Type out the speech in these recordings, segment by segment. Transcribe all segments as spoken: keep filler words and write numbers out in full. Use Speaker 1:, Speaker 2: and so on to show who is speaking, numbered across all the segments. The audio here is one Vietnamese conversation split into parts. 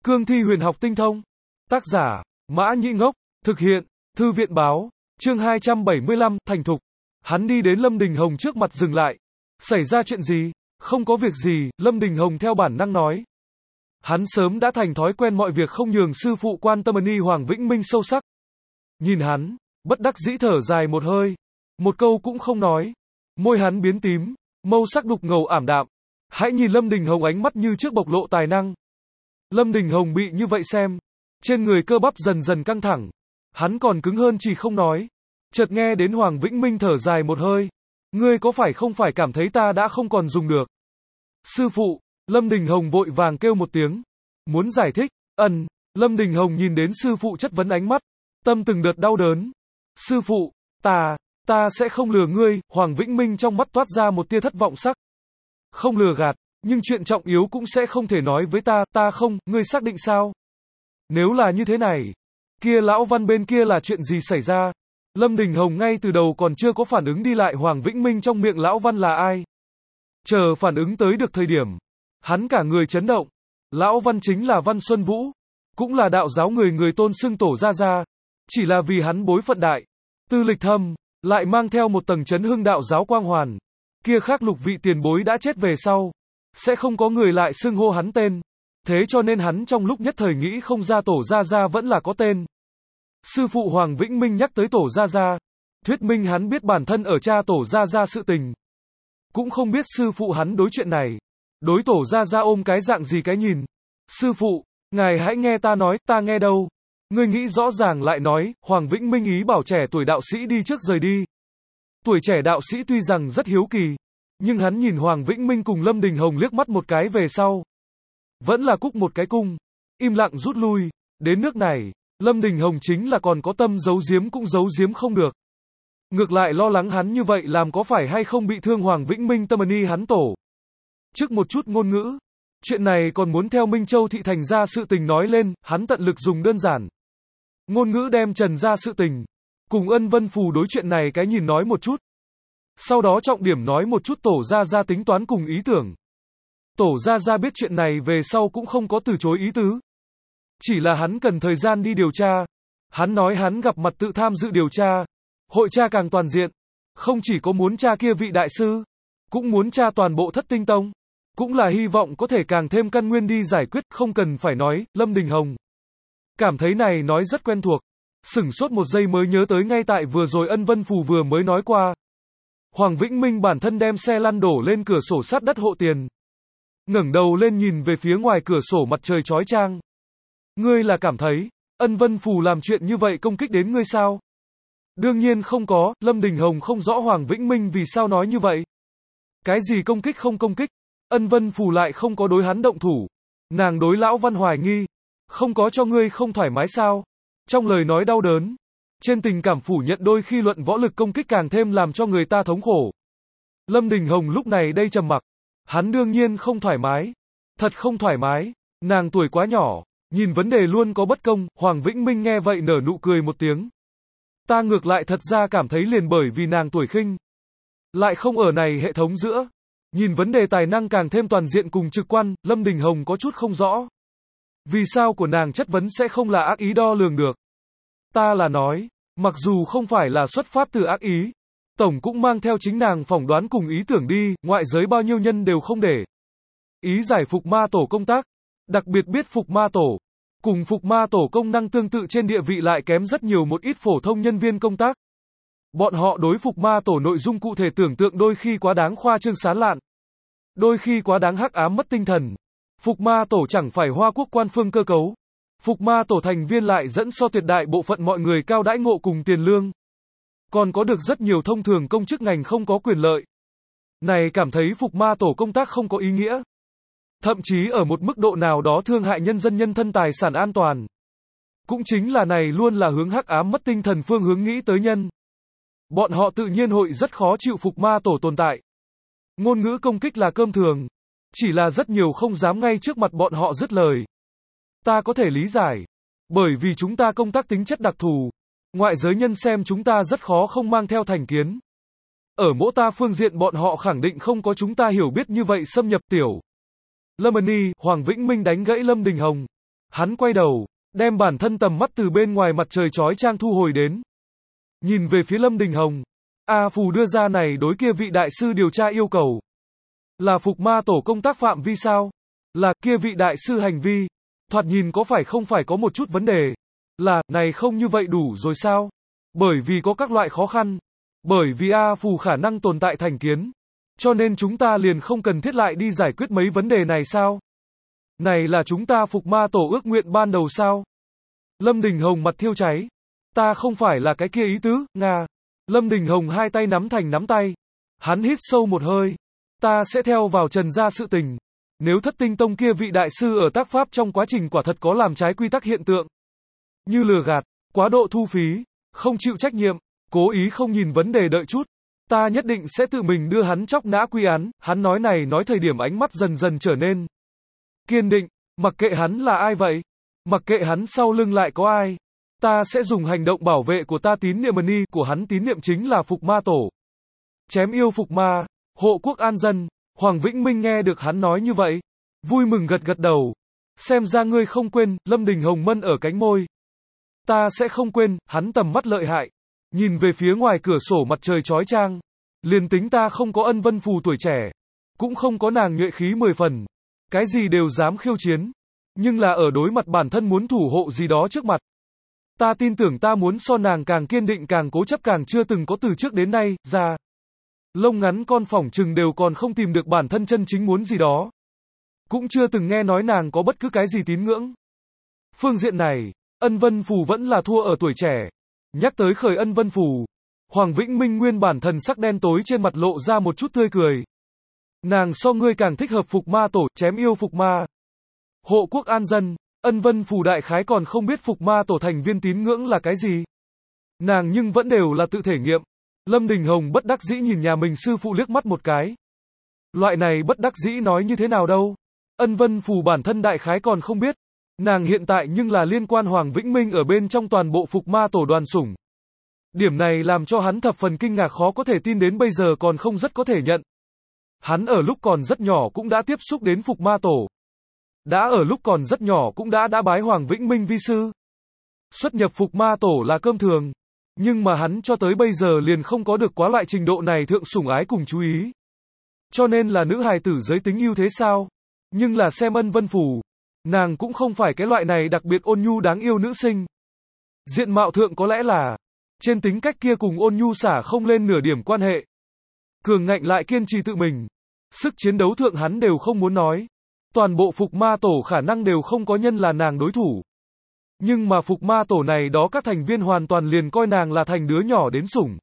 Speaker 1: Cương thi huyền học tinh thông. Tác giả, Mã Nhĩ Ngốc. Thực hiện, Thư viện báo. Chương hai trăm bảy mươi lăm, thành thục. Hắn đi đến Lâm Đình Hồng trước mặt dừng lại. Xảy ra chuyện gì? Không có việc gì, Lâm Đình Hồng theo bản năng nói. Hắn sớm đã thành thói quen mọi việc không nhường sư phụ quan tâm. Ni Hoàng Vĩnh Minh sâu sắc nhìn hắn, bất đắc dĩ thở dài một hơi, một câu cũng không nói. Môi hắn biến tím, màu sắc đục ngầu ảm đạm. Hãy nhìn Lâm Đình Hồng, ánh mắt như trước bộc lộ tài năng. Lâm Đình Hồng bị như vậy xem, trên người cơ bắp dần dần căng thẳng, hắn còn cứng hơn chỉ không nói. Chợt nghe đến Hoàng Vĩnh Minh thở dài một hơi, ngươi có phải không phải cảm thấy ta đã không còn dùng được? Sư phụ, Lâm Đình Hồng vội vàng kêu một tiếng, muốn giải thích. Ân, Lâm Đình Hồng nhìn đến sư phụ chất vấn ánh mắt, tâm từng đợt đau đớn. Sư phụ, ta, ta sẽ không lừa ngươi. Hoàng Vĩnh Minh trong mắt toát ra một tia thất vọng sắc. Không lừa gạt, nhưng chuyện trọng yếu cũng sẽ không thể nói với ta, ta không, ngươi xác định sao? Nếu là như thế này, kia lão Văn bên kia là chuyện gì xảy ra? Lâm Đình Hồng ngay từ đầu còn chưa có phản ứng đi lại Hoàng Vĩnh Minh trong miệng lão Văn là ai. Chờ phản ứng tới được thời điểm, hắn cả người chấn động. Lão Văn chính là Văn Xuân Vũ, cũng là đạo giáo người người tôn xưng tổ gia gia. Chỉ là vì hắn bối phận đại, tư lịch thâm, lại mang theo một tầng chấn hưng đạo giáo quang hoàn. Kia khác lục vị tiền bối đã chết về sau, sẽ không có người lại xưng hô hắn tên. Thế cho nên hắn trong lúc nhất thời nghĩ không ra tổ gia gia vẫn là có tên. Sư phụ Hoàng Vĩnh Minh nhắc tới tổ gia gia, thuyết minh hắn biết bản thân ở cha tổ gia gia sự tình. Cũng không biết sư phụ hắn đối chuyện này, đối tổ gia gia ôm cái dạng gì cái nhìn. Sư phụ, ngài hãy nghe ta nói, ta nghe đâu. Ngươi nghĩ rõ ràng lại nói. Hoàng Vĩnh Minh ý bảo trẻ tuổi đạo sĩ đi trước rời đi. Tuổi trẻ đạo sĩ tuy rằng rất hiếu kỳ, nhưng hắn nhìn Hoàng Vĩnh Minh cùng Lâm Đình Hồng liếc mắt một cái về sau, vẫn là cúc một cái cung, im lặng rút lui. Đến nước này, Lâm Đình Hồng chính là còn có tâm giấu giếm cũng giấu giếm không được. Ngược lại lo lắng hắn như vậy làm có phải hay không bị thương Hoàng Vĩnh Minh tâm ni hắn tổ. Trước một chút ngôn ngữ, chuyện này còn muốn theo Minh Châu thị thành ra sự tình nói lên, hắn tận lực dùng đơn giản ngôn ngữ đem trần ra sự tình, cùng Ân Vân Phù đối chuyện này cái nhìn nói một chút. Sau đó trọng điểm nói một chút tổ gia gia tính toán cùng ý tưởng. Tổ gia gia biết chuyện này về sau cũng không có từ chối ý tứ. Chỉ là hắn cần thời gian đi điều tra. Hắn nói hắn gặp mặt tự tham dự điều tra. Hội tra càng toàn diện. Không chỉ có muốn tra kia vị đại sư, cũng muốn tra toàn bộ Thất Tinh Tông. Cũng là hy vọng có thể càng thêm căn nguyên đi giải quyết. Không cần phải nói. Lâm Đình Hồng cảm thấy này nói rất quen thuộc. Sửng sốt một giây mới nhớ tới ngay tại vừa rồi Ân Vân Phù vừa mới nói qua. Hoàng Vĩnh Minh bản thân đem xe lăn đổ lên cửa sổ sát đất hộ tiền. Ngẩng đầu lên nhìn về phía ngoài cửa sổ mặt trời chói chang. Ngươi là cảm thấy, Ân Vân Phù làm chuyện như vậy công kích đến ngươi sao? Đương nhiên không có. Lâm Đình Hồng không rõ Hoàng Vĩnh Minh vì sao nói như vậy. Cái gì công kích không công kích? Ân Vân Phù lại không có đối hắn động thủ. Nàng đối lão Văn hoài nghi. Không có cho ngươi không thoải mái sao? Trong lời nói đau đớn, trên tình cảm phủ nhận đôi khi luận võ lực công kích càng thêm làm cho người ta thống khổ. Lâm Đình Hồng lúc này đây trầm mặc. Hắn đương nhiên không thoải mái. Thật không thoải mái. Nàng tuổi quá nhỏ, nhìn vấn đề luôn có bất công. Hoàng Vĩnh Minh nghe vậy nở nụ cười một tiếng. Ta ngược lại thật ra cảm thấy liền bởi vì nàng tuổi khinh, lại không ở này hệ thống giữa. Nhìn vấn đề tài năng càng thêm toàn diện cùng trực quan. Lâm Đình Hồng có chút không rõ. Vì sao của nàng chất vấn sẽ không là ác ý đo lường được. Ta là nói, mặc dù không phải là xuất phát từ ác ý, tổng cũng mang theo chính nàng phỏng đoán cùng ý tưởng đi. Ngoại giới bao nhiêu nhân đều không để ý giải phục ma tổ công tác, đặc biệt biết phục ma tổ, cùng phục ma tổ công năng tương tự trên địa vị lại kém rất nhiều một ít phổ thông nhân viên công tác. Bọn họ đối phục ma tổ nội dung cụ thể tưởng tượng đôi khi quá đáng khoa trương sán lạn, đôi khi quá đáng hắc ám mất tinh thần. Phục ma tổ chẳng phải Hoa Quốc quan phương cơ cấu. Phục ma tổ thành viên lại dẫn so tuyệt đại bộ phận mọi người cao đãi ngộ cùng tiền lương. Còn có được rất nhiều thông thường công chức ngành không có quyền lợi. Này cảm thấy phục ma tổ công tác không có ý nghĩa. Thậm chí ở một mức độ nào đó thương hại nhân dân nhân thân tài sản an toàn. Cũng chính là này luôn là hướng hắc ám mất tinh thần phương hướng nghĩ tới nhân. Bọn họ tự nhiên hội rất khó chịu phục ma tổ tồn tại. Ngôn ngữ công kích là cơm thường. Chỉ là rất nhiều không dám ngay trước mặt bọn họ dứt lời. Ta có thể lý giải. Bởi vì chúng ta công tác tính chất đặc thù. Ngoại giới nhân xem chúng ta rất khó không mang theo thành kiến. Ở mỗi ta phương diện bọn họ khẳng định không có chúng ta hiểu biết như vậy xâm nhập tiểu. Lâm Ân Nhi, Hoàng Vĩnh Minh đánh gãy Lâm Đình Hồng. Hắn quay đầu, đem bản thân tầm mắt từ bên ngoài mặt trời chói chang thu hồi đến. Nhìn về phía Lâm Đình Hồng. A Phù đưa ra này đối kia vị đại sư điều tra yêu cầu. Là Phục Ma Tổ công tác phạm vi sao? Là kia vị đại sư hành vi. Thoạt nhìn có phải không phải có một chút vấn đề. Là, này không như vậy đủ rồi sao? Bởi vì có các loại khó khăn. Bởi vì A Phù khả năng tồn tại thành kiến. Cho nên chúng ta liền không cần thiết lại đi giải quyết mấy vấn đề này sao? Này là chúng ta Phục Ma Tổ ước nguyện ban đầu sao? Lâm Đình Hồng mặt thiêu cháy. Ta không phải là cái kia ý tứ, Nga. Lâm Đình Hồng hai tay nắm thành nắm tay. Hắn hít sâu một hơi. Ta sẽ theo vào trần ra sự tình. Nếu Thất Tinh Tông kia vị đại sư ở tác pháp trong quá trình quả thật có làm trái quy tắc hiện tượng. Như lừa gạt, quá độ thu phí, không chịu trách nhiệm, cố ý không nhìn vấn đề đợi chút. Ta nhất định sẽ tự mình đưa hắn chóc nã quy án. Hắn nói này nói thời điểm ánh mắt dần dần trở nên kiên định. Mặc kệ hắn là ai vậy. Mặc kệ hắn sau lưng lại có ai. Ta sẽ dùng hành động bảo vệ của ta tín niệm ni của hắn tín niệm chính là Phục Ma Tổ. Chém yêu Phục Ma, hộ quốc an dân. Hoàng Vĩnh Minh nghe được hắn nói như vậy. Vui mừng gật gật đầu. Xem ra ngươi không quên, Lâm Đình Hồng mân ở cánh môi. Ta sẽ không quên, hắn tầm mắt lợi hại. Nhìn về phía ngoài cửa sổ mặt trời chói chang. Liền tính ta không có Ân Vân Phù tuổi trẻ. Cũng không có nàng nhuệ khí mười phần. Cái gì đều dám khiêu chiến. Nhưng là ở đối mặt bản thân muốn thủ hộ gì đó trước mặt. Ta tin tưởng ta muốn so nàng càng kiên định càng cố chấp càng chưa từng có từ trước đến nay, ra. Lông ngắn con phỏng chừng đều còn không tìm được bản thân chân chính muốn gì đó. Cũng chưa từng nghe nói nàng có bất cứ cái gì tín ngưỡng. Phương diện này, Ân Vân Phù vẫn là thua ở tuổi trẻ. Nhắc tới khởi Ân Vân Phù, Hoàng Vĩnh Minh nguyên bản thần sắc đen tối trên mặt lộ ra một chút tươi cười. Nàng so ngươi càng thích hợp Phục Ma Tổ, chém yêu Phục Ma. Hộ quốc an dân, Ân Vân Phù đại khái còn không biết Phục Ma Tổ thành viên tín ngưỡng là cái gì. Nàng nhưng vẫn đều là tự thể nghiệm. Lâm Đình Hồng bất đắc dĩ nhìn nhà mình sư phụ liếc mắt một cái. Loại này bất đắc dĩ nói như thế nào đâu. Ân Vân Phù bản thân đại khái còn không biết. Nàng hiện tại nhưng là liên quan Hoàng Vĩnh Minh ở bên trong toàn bộ Phục Ma Tổ đoàn sủng. Điểm này làm cho hắn thập phần kinh ngạc khó có thể tin đến bây giờ còn không rất có thể nhận. Hắn ở lúc còn rất nhỏ cũng đã tiếp xúc đến Phục Ma Tổ. Đã ở lúc còn rất nhỏ cũng đã đã bái Hoàng Vĩnh Minh vi sư. Xuất nhập Phục Ma Tổ là cơm thường. Nhưng mà hắn cho tới bây giờ liền không có được quá loại trình độ này thượng sủng ái cùng chú ý. Cho nên là nữ hài tử giới tính ưu thế sao? Nhưng là xem Ân Vân Phù. Nàng cũng không phải cái loại này đặc biệt ôn nhu đáng yêu nữ sinh. Diện mạo thượng có lẽ là. Trên tính cách kia cùng ôn nhu xả không lên nửa điểm quan hệ. Cường ngạnh lại kiên trì tự mình. Sức chiến đấu thượng hắn đều không muốn nói. Toàn bộ Phục Ma Tổ khả năng đều không có nhân là nàng đối thủ. Nhưng mà Phục Ma Tổ này đó các thành viên hoàn toàn liền coi nàng là thành đứa nhỏ đến sủng.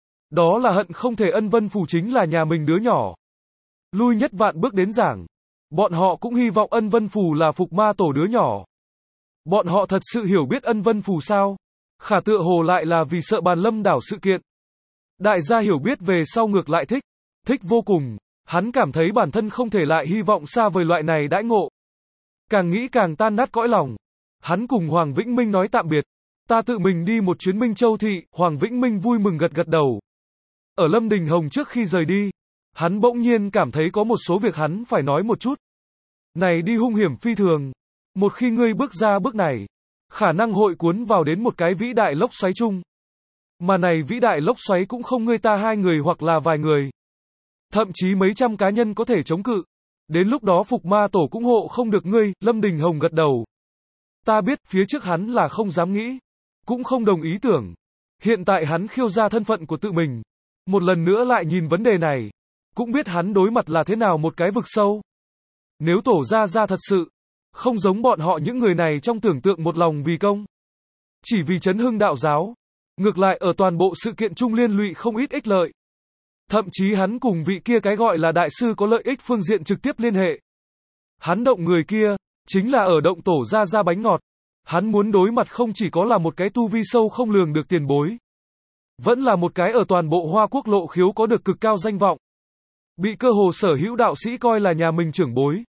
Speaker 1: Đó là hận không thể Ân Vân Phù chính là nhà mình đứa nhỏ. Lui nhất vạn bước đến giảng. Bọn họ cũng hy vọng Ân Vân Phù là Phục Ma Tổ đứa nhỏ. Bọn họ thật sự hiểu biết Ân Vân Phù sao? Khả tựa hồ lại là vì sợ Bàn Lâm đảo sự kiện. Đại gia hiểu biết về sau ngược lại thích. Thích vô cùng. Hắn cảm thấy bản thân không thể lại hy vọng xa vời loại này đãi ngộ. Càng nghĩ càng tan nát cõi lòng. Hắn cùng Hoàng Vĩnh Minh nói tạm biệt. Ta tự mình đi một chuyến Minh Châu thị, Hoàng Vĩnh Minh vui mừng gật gật đầu. Ở Lâm Đình Hồng trước khi rời đi, hắn bỗng nhiên cảm thấy có một số việc hắn phải nói một chút. Này đi hung hiểm phi thường. Một khi ngươi bước ra bước này, khả năng hội cuốn vào đến một cái vĩ đại lốc xoáy chung. Mà này vĩ đại lốc xoáy cũng không ngươi ta hai người hoặc là vài người. Thậm chí mấy trăm cá nhân có thể chống cự. Đến lúc đó Phục Ma Tổ cũng hộ không được ngươi, Lâm Đình Hồng gật đầu. Ta biết, phía trước hắn là không dám nghĩ. Cũng không đồng ý tưởng. Hiện tại hắn khiêu ra thân phận của tự mình. Một lần nữa lại nhìn vấn đề này. Cũng biết hắn đối mặt là thế nào một cái vực sâu. Nếu Tổ Gia Gia thật sự. Không giống bọn họ những người này trong tưởng tượng một lòng vì công. Chỉ vì chấn hưng đạo giáo. Ngược lại ở toàn bộ sự kiện chung liên lụy không ít ích lợi. Thậm chí hắn cùng vị kia cái gọi là đại sư có lợi ích phương diện trực tiếp liên hệ. Hắn động người kia, chính là ở động Tổ Gia Gia bánh ngọt. Hắn muốn đối mặt không chỉ có là một cái tu vi sâu không lường được tiền bối. Vẫn là một cái ở toàn bộ Hoa Quốc lộ khiếu có được cực cao danh vọng. Bị cơ hồ sở hữu đạo sĩ coi là nhà mình trưởng bối.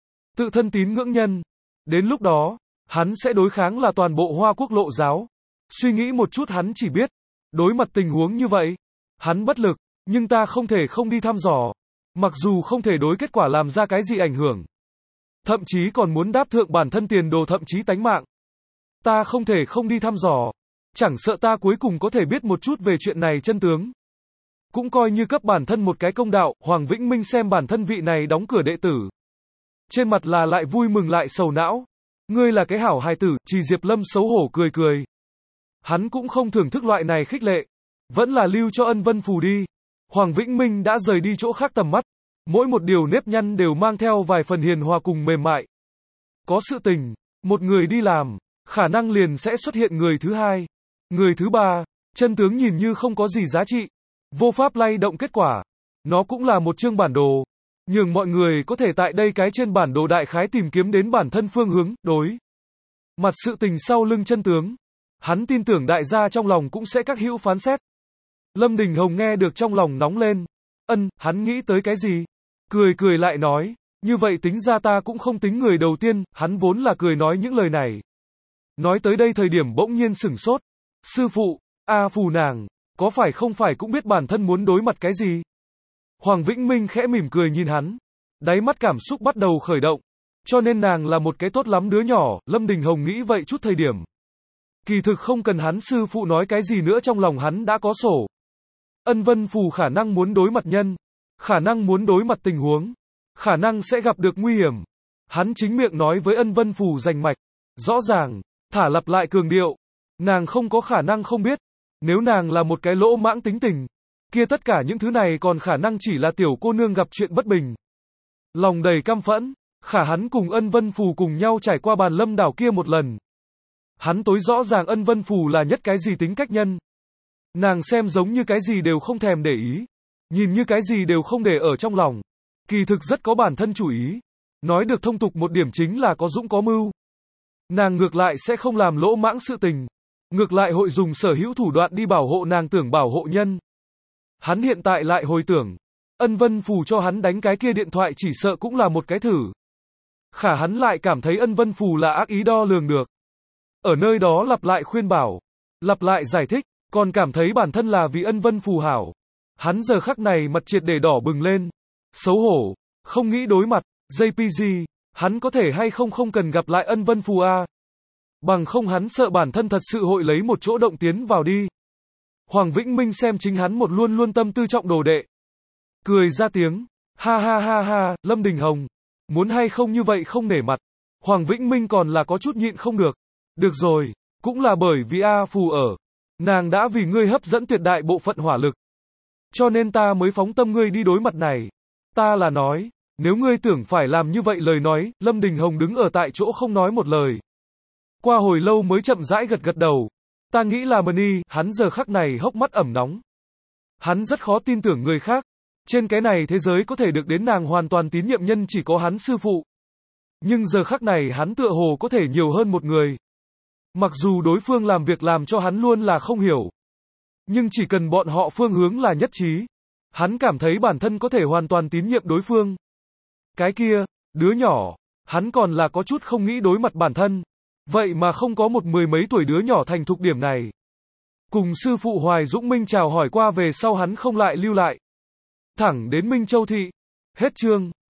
Speaker 1: Tự thân tín ngưỡng nhân. Đến lúc đó, hắn sẽ đối kháng là toàn bộ Hoa Quốc lộ giáo. Suy nghĩ một chút hắn chỉ biết. Đối mặt tình huống như vậy. Hắn bất lực. Nhưng ta không thể không đi thăm dò. Mặc dù không thể đối kết quả làm ra cái gì ảnh hưởng. thậm chí còn muốn đáp thượng bản thân tiền đồ thậm chí tánh mạng. Ta không thể không đi thăm dò, chẳng sợ ta cuối cùng có thể biết một chút về chuyện này chân tướng. Cũng coi như cấp bản thân một cái công đạo. Hoàng Vĩnh Minh xem bản thân vị này đóng cửa đệ tử. Trên mặt là lại vui mừng lại sầu não. Ngươi là cái hảo hài tử, Trì Diệp Lâm xấu hổ cười cười. Hắn cũng không thưởng thức loại này khích lệ. Vẫn là lưu cho Ân Vân Phù đi. Hoàng Vĩnh Minh đã rời đi chỗ khác tầm mắt. Mỗi một điều nếp nhăn đều mang theo vài phần hiền hòa cùng mềm mại. Có sự tình, một người đi làm, khả năng liền sẽ xuất hiện người thứ hai, người thứ ba, chân tướng nhìn như không có gì giá trị, vô pháp lay động kết quả. Nó cũng là một chương bản đồ, nhường mọi người có thể tại đây cái trên bản đồ đại khái tìm kiếm đến bản thân phương hướng, đối mặt sự tình sau lưng chân tướng. Hắn tin tưởng đại gia trong lòng cũng sẽ các hữu phán xét. Lâm Đình Hồng nghe được trong lòng nóng lên. Ân, hắn nghĩ tới cái gì? Cười cười lại nói, như vậy tính ra ta cũng không tính người đầu tiên. Hắn vốn là cười nói những lời này. Nói tới đây thời điểm bỗng nhiên sửng sốt. Sư phụ, A Phù nàng, có phải không phải cũng biết bản thân muốn đối mặt cái gì? Hoàng Vĩnh Minh khẽ mỉm cười nhìn hắn. Đáy mắt cảm xúc bắt đầu khởi động. Cho nên nàng là một cái tốt lắm đứa nhỏ. Lâm Đình Hồng nghĩ vậy chút thời điểm. Kỳ thực không cần hắn sư phụ nói cái gì nữa, trong lòng hắn đã có sổ. Ân Vân Phù khả năng muốn đối mặt nhân, khả năng muốn đối mặt tình huống, khả năng sẽ gặp được nguy hiểm. Hắn chính miệng nói với Ân Vân Phù rành mạch, rõ ràng, thả lặp lại cường điệu. Nàng không có khả năng không biết. Nếu nàng là một cái lỗ mãng tính tình, kia tất cả những thứ này còn khả năng chỉ là tiểu cô nương gặp chuyện bất bình. Lòng đầy căm phẫn, khả hắn cùng Ân Vân Phù cùng nhau trải qua bàn lâm đảo kia một lần. Hắn tối rõ ràng Ân Vân Phù là nhất cái gì tính cách nhân. Nàng xem giống như cái gì đều không thèm để ý, nhìn như cái gì đều không để ở trong lòng. Kỳ thực rất có bản thân chủ ý. Nói được thông tục một điểm chính là có dũng có mưu. Nàng ngược lại sẽ không làm lỗ mãng sự tình. Ngược lại hội dùng sở hữu thủ đoạn đi bảo hộ nàng tưởng bảo hộ nhân. Hắn hiện tại lại hồi tưởng, Ân Vân Phù cho hắn đánh cái kia điện thoại chỉ sợ cũng là một cái thử. Khả hắn lại cảm thấy Ân Vân Phù là ác ý đo lường được. Ở nơi đó lặp lại khuyên bảo, lặp lại giải thích, còn cảm thấy bản thân là vì Ân Vân Phù hảo. Hắn giờ khắc này mặt triệt để đỏ bừng lên. Xấu hổ, không nghĩ đối mặt, gi pê giê, hắn có thể hay không không cần gặp lại Ân Vân Phù a. Bằng không hắn sợ bản thân thật sự hội lấy một chỗ động tiến vào đi. Hoàng Vĩnh Minh xem chính hắn một luôn luôn tâm tư trọng đồ đệ. Cười ra tiếng, ha ha ha ha, Lâm Đình Hồng, muốn hay không như vậy không nể mặt. Hoàng Vĩnh Minh còn là có chút nhịn không được. Được rồi, cũng là bởi vì A Phù ở. Nàng đã vì ngươi hấp dẫn tuyệt đại bộ phận hỏa lực. Cho nên ta mới phóng tâm ngươi đi đối mặt này. Ta là nói, nếu ngươi tưởng phải làm như vậy lời nói, Lâm Đình Hồng đứng ở tại chỗ không nói một lời. Qua hồi lâu mới chậm rãi gật gật đầu. Ta nghĩ là Mani, hắn giờ khắc này hốc mắt ẩm nóng. Hắn rất khó tin tưởng người khác. Trên cái này thế giới có thể được đến nàng hoàn toàn tín nhiệm nhân chỉ có hắn sư phụ. Nhưng giờ khắc này hắn tựa hồ có thể nhiều hơn một người. Mặc dù đối phương làm việc làm cho hắn luôn là không hiểu. Nhưng chỉ cần bọn họ phương hướng là nhất trí. Hắn cảm thấy bản thân có thể hoàn toàn tín nhiệm đối phương. Cái kia, đứa nhỏ, hắn còn là có chút không nghĩ đối mặt bản thân. Vậy mà không có một mười mấy tuổi đứa nhỏ thành thục điểm này. Cùng sư phụ Hoài Dũng Minh chào hỏi qua về sau hắn không lại lưu lại. Thẳng đến Minh Châu Thị. Hết chương.